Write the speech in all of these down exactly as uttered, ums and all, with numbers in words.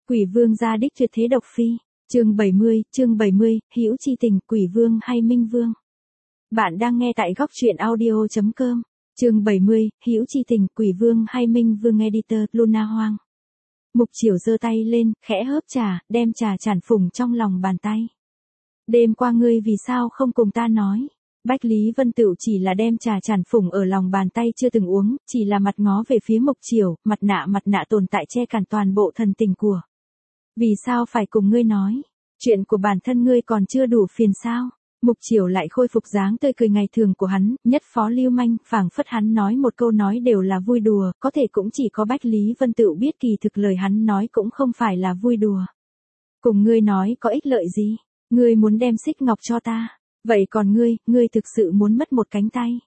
Quỷ vương gia đích tuyệt thế độc phi. Chương bảy mươi, chương bảy mươi, hữu chi tình, quỷ vương hay minh vương. Bạn đang nghe tại góc truyện audio chấm com. Chương bảy mươi, hữu chi tình, quỷ vương hay minh vương. Editor Luna Hoang. Mục Chiểu giơ tay lên, khẽ hớp trà, đem trà tràn phùng trong lòng bàn tay. Đêm qua ngươi vì sao không cùng ta nói? Bách Lý Vân Tựu chỉ là đem trà tràn phùng ở lòng bàn tay chưa từng uống, chỉ là mặt ngó về phía Mục Chiểu, mặt nạ mặt nạ tồn tại che cản toàn bộ thần tình của. Vì sao phải cùng ngươi nói? Chuyện của bản thân ngươi còn chưa đủ phiền sao? Mục Chiểu lại khôi phục dáng tươi cười ngày thường của hắn, nhất phó lưu manh, phảng phất hắn nói một câu nói đều là vui đùa, có thể cũng chỉ có Bách Lý Vân Tựu biết kỳ thực lời hắn nói cũng không phải là vui đùa. Cùng ngươi nói có ích lợi gì? Ngươi muốn đem xích ngọc cho ta, vậy còn ngươi, ngươi thực sự muốn mất một cánh tay.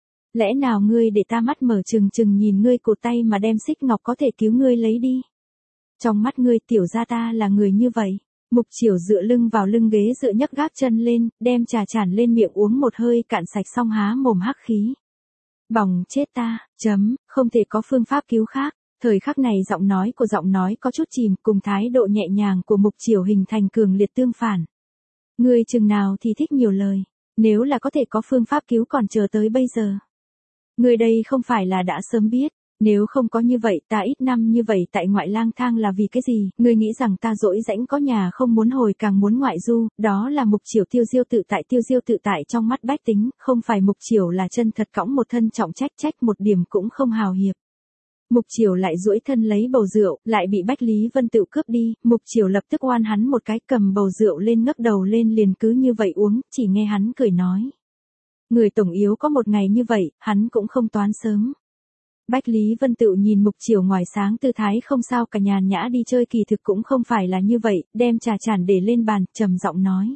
Lẽ nào ngươi để ta mắt mở trừng trừng nhìn ngươi cụt tay mà đem xích ngọc có thể cứu ngươi lấy đi? Trong mắt ngươi tiểu gia ta là người như vậy. Mục Chiểu dựa lưng vào lưng ghế dựa nhấc gác chân lên, đem trà tràn lên miệng uống một hơi cạn sạch xong há mồm hắc khí. Bỏng chết ta, chấm, không thể có phương pháp cứu khác. Thời khắc này giọng nói của giọng nói có chút chìm cùng thái độ nhẹ nhàng của Mục Chiểu hình thành cường liệt tương phản. Ngươi chừng nào thì thích nhiều lời, nếu là có thể có phương pháp cứu còn chờ tới bây giờ. Ngươi đây không phải là đã sớm biết. Nếu không có như vậy ta ít năm như vậy tại ngoại lang thang là vì cái gì? Ngươi nghĩ rằng ta dỗi rãnh có nhà không muốn hồi càng muốn ngoại du, đó là Mục Chiểu tiêu diêu tự tại tiêu diêu tự tại trong mắt bách tính, không phải Mục Chiểu là chân thật cõng một thân trọng trách trách một điểm cũng không hào hiệp. Mục Chiểu lại duỗi thân lấy bầu rượu, lại bị Bách Lý Vân Tựu cướp đi, Mục Chiểu lập tức oan hắn một cái cầm bầu rượu lên ngước đầu lên liền cứ như vậy uống, chỉ nghe hắn cười nói. Người tổng yếu có một ngày như vậy, hắn cũng không toán sớm. Bách Lý Vân Tựu nhìn Mục Chiểu ngoài sáng tư thái không sao cả nhàn nhã đi chơi kỳ thực cũng không phải là như vậy, đem trà tràn để lên bàn, trầm giọng nói.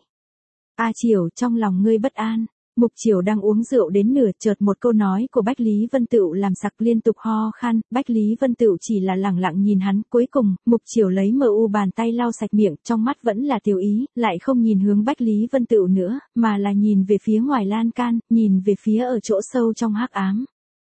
A Chiểu, trong lòng ngươi bất an. Mục Chiểu đang uống rượu đến nửa chợt một câu nói của Bách Lý Vân Tựu làm sặc liên tục ho khan, Bách Lý Vân Tựu chỉ là lẳng lặng nhìn hắn, cuối cùng, Mục Chiểu lấy mờ u bàn tay lau sạch miệng, trong mắt vẫn là tiểu ý, lại không nhìn hướng Bách Lý Vân Tựu nữa, mà là nhìn về phía ngoài lan can, nhìn về phía ở chỗ sâu trong hắc ám.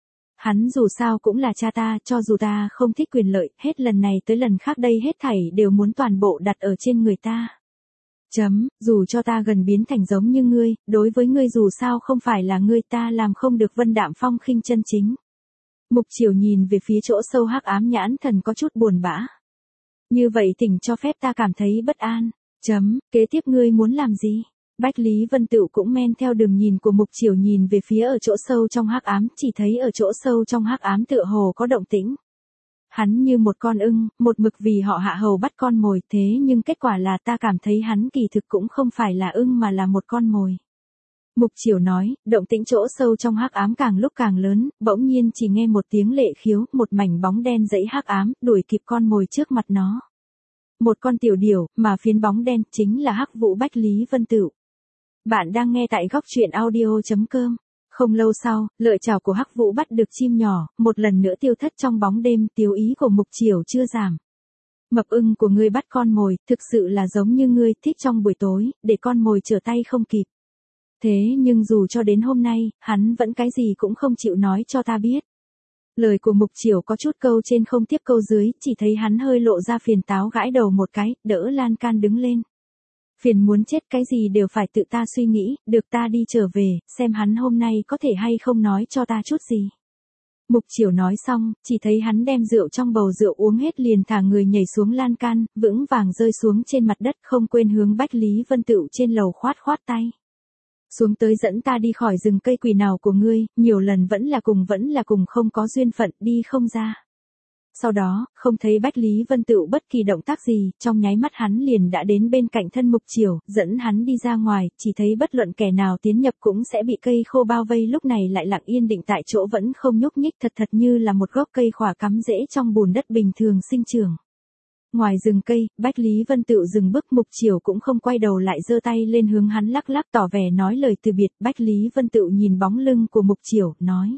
Hắn dù sao cũng là cha ta, cho dù ta không thích quyền lợi, hết lần này tới lần khác đây hết thảy đều muốn toàn bộ đặt ở trên người ta. Chấm, dù cho ta gần biến thành giống như ngươi, đối với ngươi dù sao không phải là ngươi ta làm không được vân đạm phong khinh chân chính. Mục Chiểu nhìn về phía chỗ sâu hắc ám nhãn thần có chút buồn bã. Như vậy tỉnh cho phép ta cảm thấy bất an. Chấm, kế tiếp ngươi muốn làm gì? Bách Lý Vân Tựu cũng men theo đường nhìn của Mục Chiểu nhìn về phía ở chỗ sâu trong hắc ám, chỉ thấy ở chỗ sâu trong hắc ám tựa hồ có động tĩnh. Hắn như một con ưng, một mực vì họ hạ hầu bắt con mồi, thế nhưng kết quả là ta cảm thấy hắn kỳ thực cũng không phải là ưng mà là một con mồi. Mục Chiểu nói, động tĩnh chỗ sâu trong hắc ám càng lúc càng lớn, bỗng nhiên chỉ nghe một tiếng lệ khiếu, một mảnh bóng đen dẫy hắc ám, đuổi kịp con mồi trước mặt nó. Một con tiểu điểu, mà phiến bóng đen chính là Hắc Vũ Bách Lý Vân Tựu. Bạn đang nghe tại góc truyện audio chấm com. Không lâu sau, lợi chảo của Hắc Vũ bắt được chim nhỏ, một lần nữa tiêu thất trong bóng đêm, tiêu ý của Mục Chiểu chưa giảm. Mập ưng của ngươi bắt con mồi, thực sự là giống như ngươi thích trong buổi tối, để con mồi trở tay không kịp. Thế nhưng dù cho đến hôm nay, hắn vẫn cái gì cũng không chịu nói cho ta biết. Lời của Mục Chiểu có chút câu trên không tiếp câu dưới, chỉ thấy hắn hơi lộ ra phiền táo gãi đầu một cái, đỡ lan can đứng lên. Phiền muốn chết, cái gì đều phải tự ta suy nghĩ, được ta đi trở về, xem hắn hôm nay có thể hay không nói cho ta chút gì. Mục Chiểu nói xong, chỉ thấy hắn đem rượu trong bầu rượu uống hết liền thả người nhảy xuống lan can, vững vàng rơi xuống trên mặt đất không quên hướng Bách Lý Vân Tựu trên lầu khoát khoát tay. Xuống tới dẫn ta đi khỏi rừng cây quỷ nào của ngươi, nhiều lần vẫn là cùng vẫn là cùng không có duyên phận, đi không ra. Sau đó, không thấy Bách Lý Vân Tựu bất kỳ động tác gì, trong nháy mắt hắn liền đã đến bên cạnh thân Mục Chiểu, dẫn hắn đi ra ngoài, chỉ thấy bất luận kẻ nào tiến nhập cũng sẽ bị cây khô bao vây, lúc này lại lặng yên định tại chỗ vẫn không nhúc nhích, thật thật như là một gốc cây khỏa cắm rễ trong bùn đất bình thường sinh trưởng. Ngoài rừng cây, Bách Lý Vân Tựu dừng bước, Mục Chiểu cũng không quay đầu lại giơ tay lên hướng hắn lắc lắc tỏ vẻ nói lời từ biệt, Bách Lý Vân Tựu nhìn bóng lưng của Mục Chiểu, nói.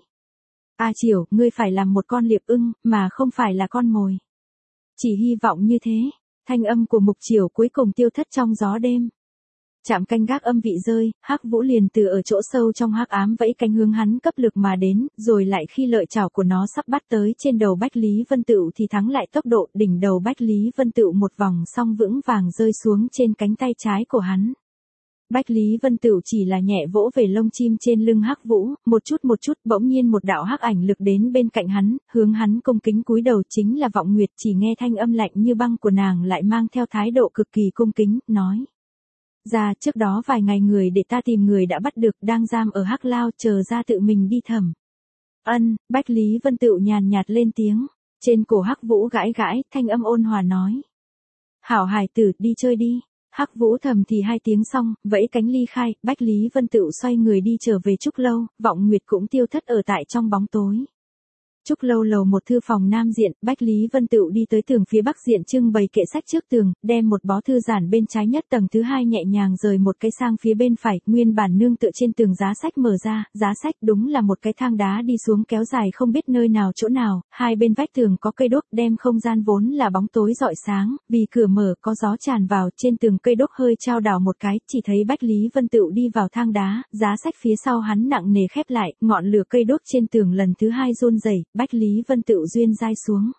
A Chiểu, ngươi phải làm một con liệp ưng, mà không phải là con mồi. Chỉ hy vọng như thế, thanh âm của Mục Chiểu cuối cùng tiêu thất trong gió đêm. Chạm canh gác âm vị rơi, Hắc Vũ liền từ ở chỗ sâu trong hắc ám vẫy cánh hướng hắn cấp lực mà đến, rồi lại khi lợi chảo của nó sắp bắt tới trên đầu Bách Lý Vân Tựu thì thắng lại tốc độ, đỉnh đầu Bách Lý Vân Tựu một vòng song vững vàng rơi xuống trên cánh tay trái của hắn. Bách Lý Vân Tựu chỉ là nhẹ vỗ về lông chim trên lưng Hắc Vũ, một chút một chút, bỗng nhiên một đạo hắc ảnh lực đến bên cạnh hắn, hướng hắn cung kính cúi đầu, chính là Vọng Nguyệt, chỉ nghe thanh âm lạnh như băng của nàng lại mang theo thái độ cực kỳ cung kính, nói: "Ra, trước đó vài ngày người để ta tìm người đã bắt được, đang giam ở Hắc Lao, chờ ra tự mình đi thẩm." "Ân." Bách Lý Vân Tựu nhàn nhạt lên tiếng. Trên cổ Hắc Vũ gãi gãi, thanh âm ôn hòa nói: "Hảo hài tử, đi chơi đi." Hắc Vũ thầm thì hai tiếng xong, vẫy cánh ly khai, Bách Lý Vân Tựu xoay người đi trở về Trúc Lâu, Vọng Nguyệt cũng tiêu thất ở tại trong bóng tối. Trúc Lâu lầu một thư phòng nam diện, Bách Lý Vân Tựu đi tới tường phía bắc diện trưng bày kệ sách trước tường, đem một bó thư giản bên trái nhất tầng thứ hai nhẹ nhàng rời một cái sang phía bên phải, nguyên bản nương tựa trên tường giá sách mở ra, giá sách đúng là một cái thang đá đi xuống kéo dài không biết nơi nào chỗ nào, hai bên vách tường có cây đuốc đem không gian vốn là bóng tối rọi sáng, vì cửa mở có gió tràn vào, trên tường cây đuốc hơi trao đảo một cái, chỉ thấy Bách Lý Vân Tựu đi vào thang đá, giá sách phía sau hắn nặng nề khép lại, ngọn lửa cây đuốc trên tường lần thứ hai run rẩy. Bách Lý Vân Tựu duyên dai xuống.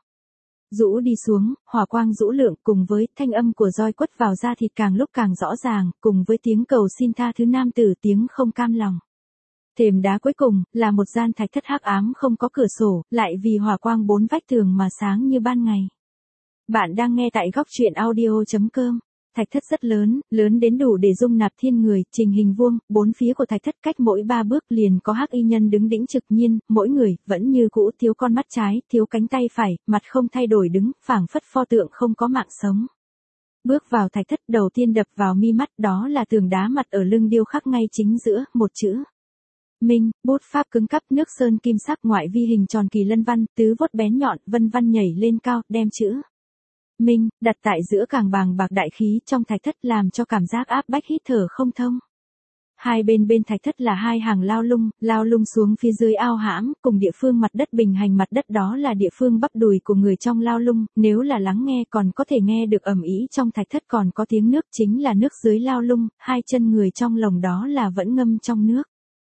Rũ đi xuống, hỏa quang rũ lượng cùng với thanh âm của roi quất vào da thịt càng lúc càng rõ ràng, cùng với tiếng cầu xin tha thứ nam tử tiếng không cam lòng. Thềm đá cuối cùng, là một gian thạch thất hắc ám không có cửa sổ, lại vì hỏa quang bốn vách tường mà sáng như ban ngày. Bạn đang nghe tại góc truyện audio chấm com. Thạch thất rất lớn, lớn đến đủ để dung nạp thiên người, trình hình vuông, bốn phía của thạch thất cách mỗi ba bước liền có hắc y nhân đứng đĩnh trực nhiên, mỗi người, vẫn như cũ thiếu con mắt trái, thiếu cánh tay phải, mặt không thay đổi đứng, phảng phất pho tượng không có mạng sống. Bước vào thạch thất đầu tiên đập vào mi mắt đó là tường đá mặt ở lưng điêu khắc ngay chính giữa, một chữ. Minh, bút pháp cứng cắp nước sơn kim sắc ngoại vi hình tròn kỳ lân văn, tứ vuốt bén nhọn, vân văn nhảy lên cao, đem chữ Minh, đặt tại giữa càng bàng bạc đại khí trong thạch thất làm cho cảm giác áp bách hít thở không thông. Hai bên bên thạch thất là hai hàng lao lung, lao lung xuống phía dưới ao hãm, cùng địa phương mặt đất bình hành mặt đất đó là địa phương bắp đùi của người trong lao lung, nếu là lắng nghe còn có thể nghe được ầm ĩ trong thạch thất còn có tiếng nước chính là nước dưới lao lung, hai chân người trong lồng đó là vẫn ngâm trong nước.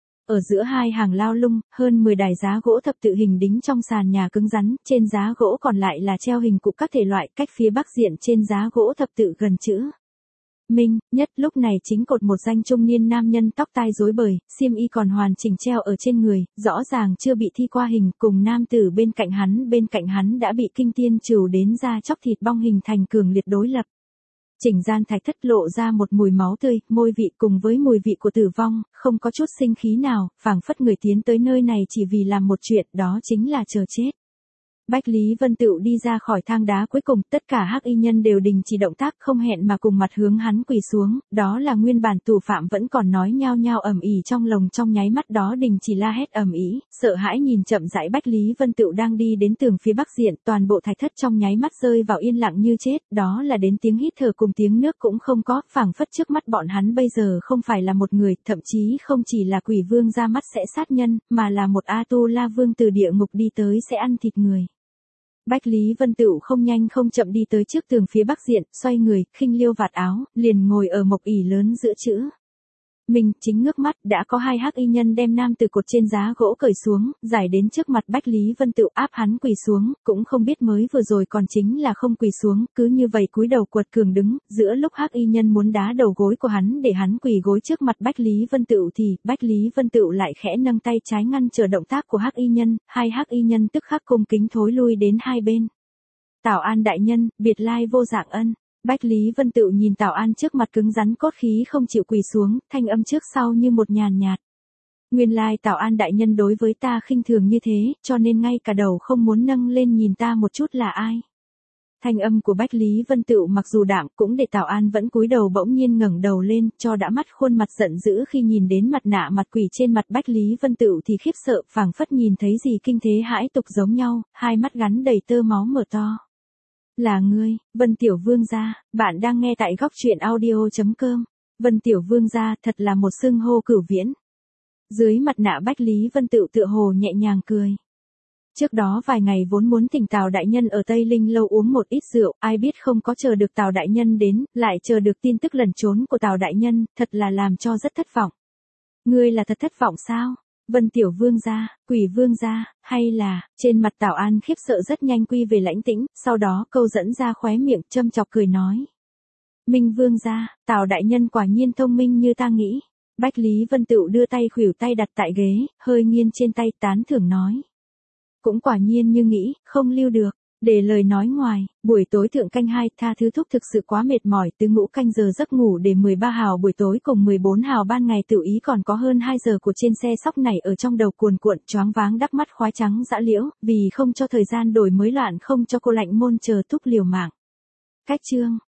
Ở giữa hai hàng lao lung, hơn mười đài giá gỗ thập tự hình đính trong sàn nhà cứng rắn, trên giá gỗ còn lại là treo hình cụ các thể loại, cách phía bắc diện trên giá gỗ thập tự gần chữ Minh, nhất lúc này chính cột một danh trung niên nam nhân tóc tai rối bời, xiêm y còn hoàn chỉnh treo ở trên người, rõ ràng chưa bị thi qua hình, cùng nam tử bên cạnh hắn, bên cạnh hắn đã bị kinh tiên trừ đến da chóc thịt bong hình thành cường liệt đối lập. Chỉnh gian thạch thất lộ ra một mùi máu tươi, môi vị cùng với mùi vị của tử vong, không có chút sinh khí nào, phảng phất người tiến tới nơi này chỉ vì làm một chuyện, đó chính là chờ chết. Bách Lý Vân Tựu đi ra khỏi thang đá cuối cùng, tất cả hắc y nhân đều đình chỉ động tác không hẹn mà cùng mặt hướng hắn quỳ xuống, đó là nguyên bản tù phạm vẫn còn nói nhao nhao ầm ĩ trong lồng trong nháy mắt đó đình chỉ la hét ầm ĩ, sợ hãi nhìn chậm rãi Bách Lý Vân Tựu đang đi đến tường phía bắc diện, toàn bộ thạch thất trong nháy mắt rơi vào yên lặng như chết, đó là đến tiếng hít thở cùng tiếng nước cũng không có, phảng phất trước mắt bọn hắn bây giờ không phải là một người, thậm chí không chỉ là quỷ vương ra mắt sẽ sát nhân, mà là một A Tu La Vương từ địa ngục đi tới sẽ ăn thịt người. Bách Lý Vân Tựu không nhanh không chậm đi tới trước tường phía bắc diện, xoay người, khinh liêu vạt áo, liền ngồi ở mộc ỷ lớn giữa chữ Minh, chính ngước mắt, đã có hai hắc y nhân đem nam từ cột trên giá gỗ cởi xuống, giải đến trước mặt Bách Lý Vân Tựu áp hắn quỳ xuống, cũng không biết mới vừa rồi còn chính là không quỳ xuống, cứ như vậy cúi đầu quật cường đứng, giữa lúc hắc y nhân muốn đá đầu gối của hắn để hắn quỳ gối trước mặt Bách Lý Vân Tựu thì, Bách Lý Vân Tựu lại khẽ nâng tay trái ngăn trở động tác của hắc y nhân, hai hắc y nhân tức khắc cung kính thối lui đến hai bên. Tảo An đại nhân, biệt lai vô dạng ân. Bách Lý Vân Tựu nhìn Tảo An trước mặt cứng rắn cốt khí không chịu quỳ xuống, thanh âm trước sau như một nhàn nhạt. Nguyên lai Tảo An đại nhân đối với ta khinh thường như thế, cho nên ngay cả đầu không muốn nâng lên nhìn ta một chút là ai. Thanh âm của Bách Lý Vân Tựu mặc dù đạm cũng để Tảo An vẫn cúi đầu bỗng nhiên ngẩng đầu lên, cho đã mắt khuôn mặt giận dữ khi nhìn đến mặt nạ mặt quỷ trên mặt Bách Lý Vân Tựu thì khiếp sợ, phảng phất nhìn thấy gì kinh thế hãi tục giống nhau, hai mắt gắn đầy tơ máu mở to. Là ngươi, Vân Tiểu Vương gia, bạn đang nghe tại góc truyện audio chấm com. Vân Tiểu Vương gia thật là một xưng hô cửu viễn. Dưới mặt nạ Bách Lý Vân Tựu tựa hồ nhẹ nhàng cười. Trước đó vài ngày vốn muốn thỉnh Tào đại nhân ở Tây Linh lâu uống một ít rượu, ai biết không có chờ được Tào đại nhân đến, lại chờ được tin tức lẩn trốn của Tào đại nhân, thật là làm cho rất thất vọng. Ngươi là thật thất vọng sao? Vân tiểu vương gia, Quỷ vương gia, hay là, trên mặt Tào An khiếp sợ rất nhanh quy về lãnh tĩnh, sau đó câu dẫn ra khóe miệng châm chọc cười nói. Minh vương gia, Tào đại nhân quả nhiên thông minh như ta nghĩ. Bách Lý Vân Tựu đưa tay khuỷu tay đặt tại ghế, hơi nghiêng trên tay tán thưởng nói. Cũng quả nhiên như nghĩ, không lưu được. Để lời nói ngoài, buổi tối thượng canh hai, tha thứ thúc thực sự quá mệt mỏi, từ ngũ canh giờ giấc ngủ để mười ba hào buổi tối cùng mười bốn hào ban ngày tự ý còn có hơn hai giờ của trên xe sóc này ở trong đầu cuồn cuộn choáng váng đắp mắt khoái trắng dã liễu, vì không cho thời gian đổi mới loạn không cho cô lạnh môn chờ thúc liều mạng. Cách chương